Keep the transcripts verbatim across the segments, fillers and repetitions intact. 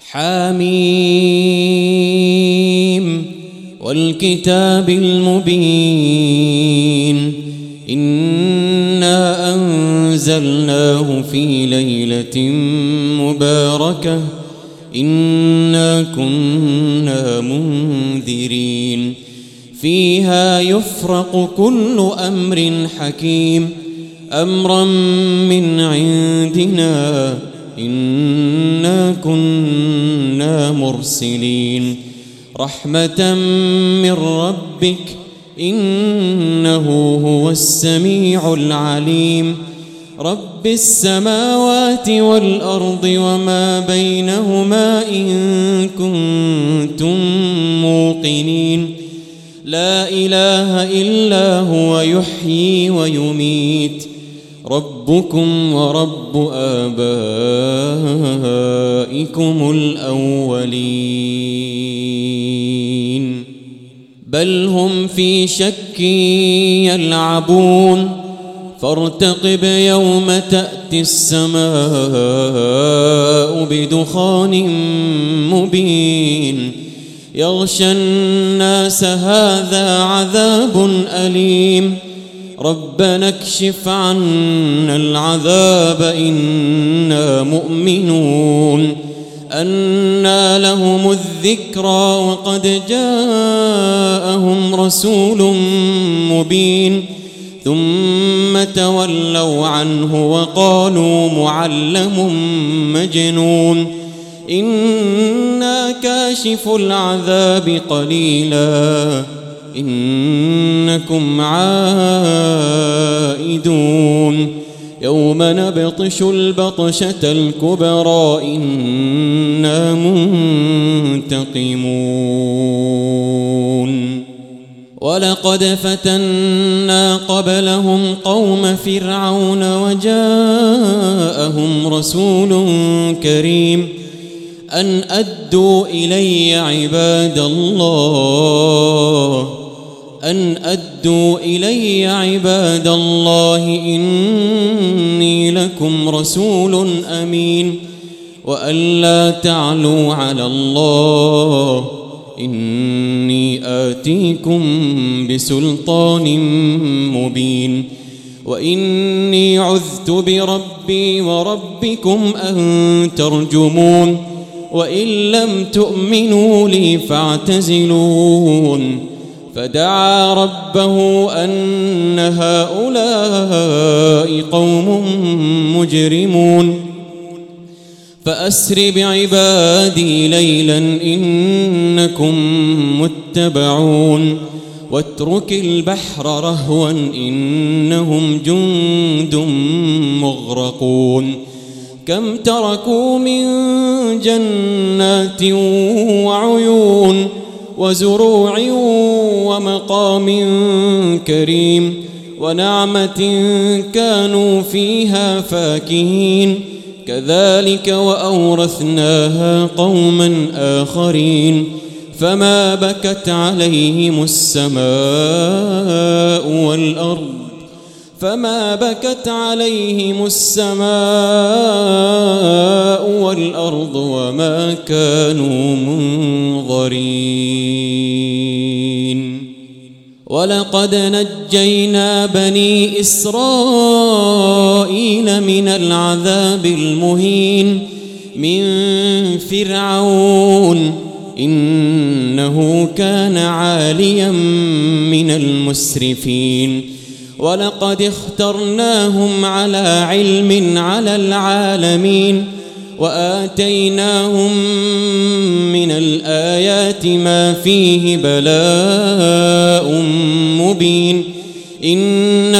حاميم والكتاب المبين إنا أنزلناه في ليلة مباركة إنا كنا منذرين فيها يفرق كل أمر حكيم أمرا من عندنا إنا كنا مرسلين رحمة من ربك إنه هو السميع العليم رب السماوات والأرض وما بينهما إن كنتم موقنين لا إله إلا هو يحيي ويميت ربكم ورب آبائكم الأولين بل هم في شك يلعبون فارتقب يوم تأتي السماء بدخان مبين يغشى الناس هذا عذاب أليم ربنا اكشف عنا العذاب إنا مؤمنون أنى لهم الذكرى وقد جاءهم رسول مبين ثم تولوا عنه وقالوا معلم مجنون إنا كاشف العذاب قليلا إنكم عائدون يوم نبطش البطشة الكبرى إنا منتقمون ولقد فتنا قبلهم قوم فرعون وجاءهم رسول كريم أن أدوا إلي عباد الله أن أدوا إلي عباد الله إني لكم رسول أمين وأن لا تعلوا على الله إني آتيكم بسلطان مبين وإني عذت بربي وربكم أن ترجمون وإن لم تؤمنوا لي فاعتزلون فدعا ربه أن هؤلاء قوم مجرمون فأسر بعبادي ليلا إنكم متبعون واترك البحر رهوا إنهم جند مغرقون كم تركوا من جنات وعيون وزروع ومقام كريم ونعمة كانوا فيها فاكهين كذلك وأورثناها قوما آخرين فما بكت عليهم السماء والأرض فما بكت عليهم السماء والأرض وما كانوا منظرين ولقد نجينا بني إسرائيل من العذاب المهين من فرعون إنه كان عاليا من المسرفين ولقد اخترناهم على علم على العالمين وآتيناهم من الآيات ما فيه بلاء مبين إن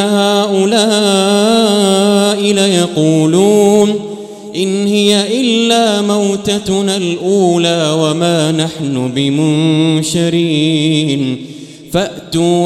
هؤلاء ليقولون إن هي إلا موتتنا الأولى وما نحن بمنشرين فأتوا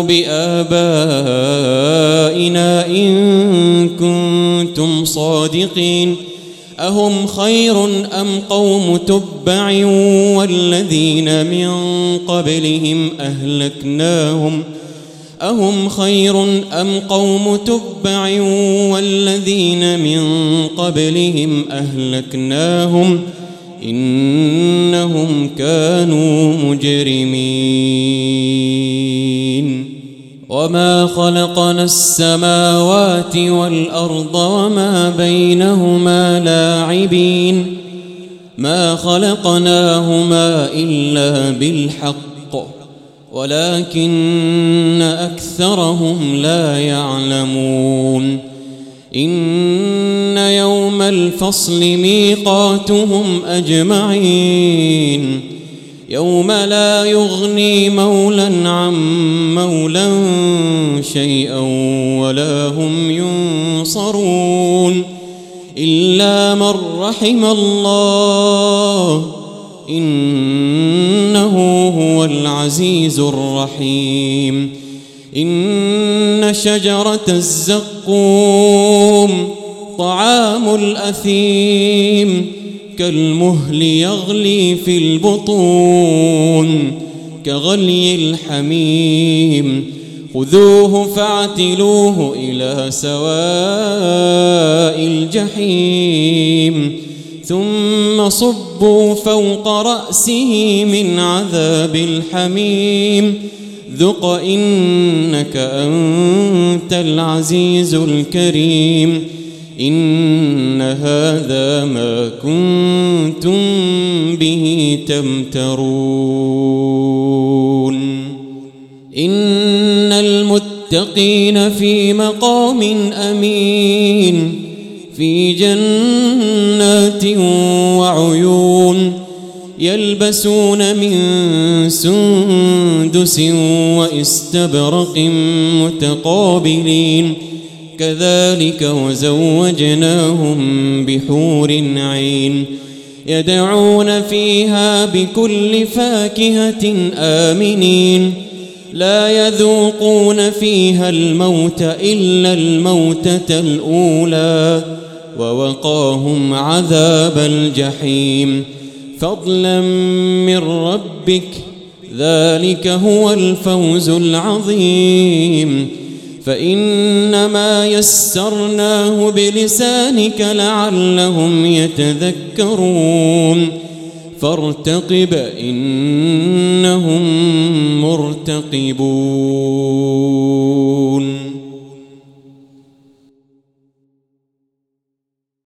بآبائنا إن كنتم صادقين أهم خير أم قوم تبع والذين من قبلهم أهلكناهم أهم خير أم قوم تبع والذين من قبلهم أهلكناهم إنهم كانوا مجرمين وما خلقنا السماوات والأرض وما بينهما لاعبين ما خلقناهما إلا بالحق ولكن أكثرهم لا يعلمون إن يوم الفصل ميقاتهم أجمعين يوم لا يغني مولا عن مولا شيئا ولا هم ينصرون إلا من رحم الله إنه هو العزيز الرحيم إن شجرة الزقوم طعام الأثيم كالمهل يغلي في البطون كغلي الحميم خذوه فاعتلوه إلى سواء الجحيم ثم صبوا فوق رأسه من عذاب الحميم ذق إنك أنت العزيز الكريم إن هذا ما كنتم به تمترون إن المتقين في مقام أمين في جنات وعيون يلبسون من سندس وإستبرق متقابلين كذلك وزوجناهم بحور عين يدعون فيها بكل فاكهة آمنين لا يذوقون فيها الموت إلا الموتة الأولى ووقاهم عذاب الجحيم فضلا من ربك ذلك هو الفوز العظيم فإنما يسرناه بلسانك لعلهم يتذكرون فارتقب إنهم مرتقبون